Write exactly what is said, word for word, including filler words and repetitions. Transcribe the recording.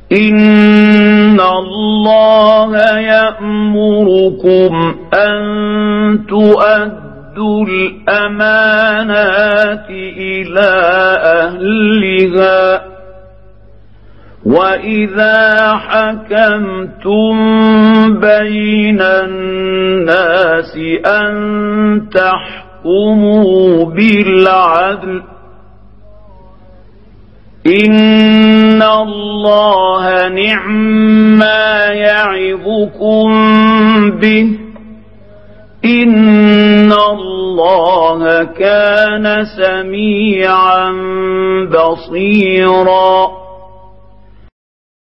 إن الله يأمركم أن تؤدوا الأمانات إلى أهلها وإذا حكمتم بين الناس أن تحكموا بالعدل إن الله نعما يعظكم به إن الله كان سميعا بصيرا